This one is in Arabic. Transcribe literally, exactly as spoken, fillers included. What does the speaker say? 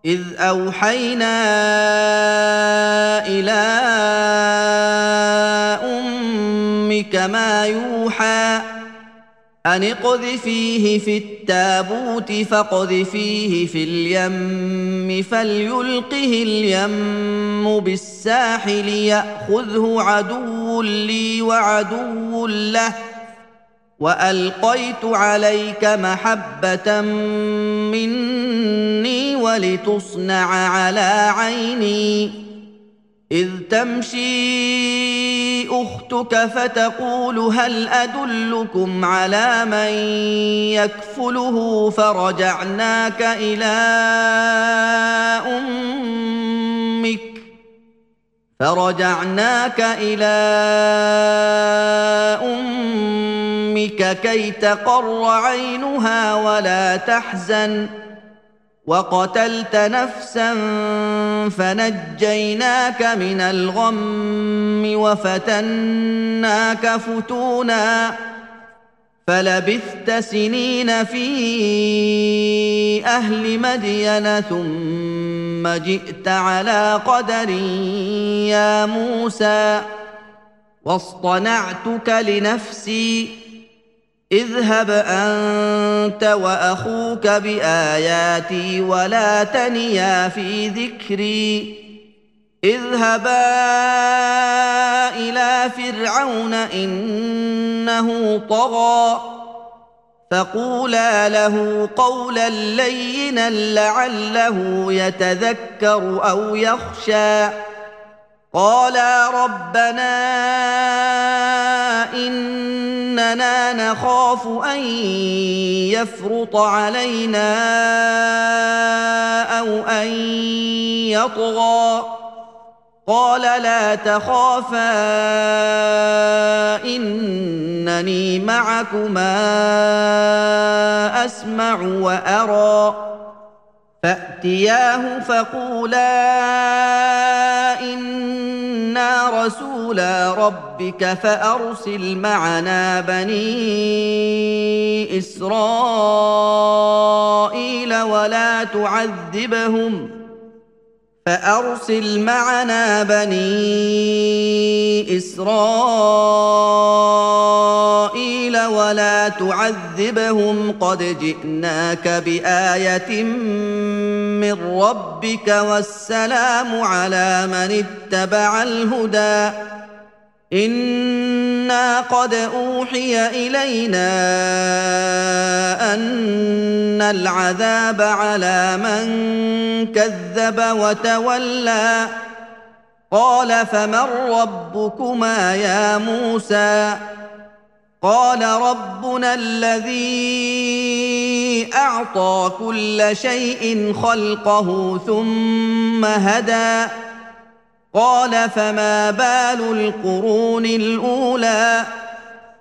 إذ أوحينا إلى أمك ما يوحى أن اقذفيه في التابوت فاقذفيه في اليم فليلقه اليم بالساحل يأخذه عدو لي وعدو له وألقيت عليك محبة مني ولتصنع على عيني إذ تمشي أختك فتقول هل أدلكم على من يكفله فرجعناك إلى أمك فرجعناك إلى أمك كي تقر عينها ولا تحزن وقتلت نفسا فنجيناك من الغم وفتناك فتونا فلبثت سنين في أهل مدين ثم جئت على قدر يا موسى واصطنعتك لنفسي اذهب أنت وأخوك بآياتي ولا تنيا في ذكري اذهبا إلى فرعون إنه طغى فقولا له قولا لينا لعله يتذكر أو يخشى قالا ربنا إننا نخاف أن يفرط علينا أو أن يطغى قال لا تخافا إنني معكما أسمع وأرى فأتياه فقولا إنا رسولا ربك فأرسل معنا بني إسرائيل ولا تعذبهم فأرسل معنا بني إسرائيل ولا تعذبهم قد جئناك بآية من ربك والسلام على من اتبع الهدى إنا قد أوحي إلينا أن العذاب على من كذب وتولى قال فمن ربكما يا موسى قال ربنا الذي أعطى كل شيء خلقه ثم هدى قال فما بال القرون الأولى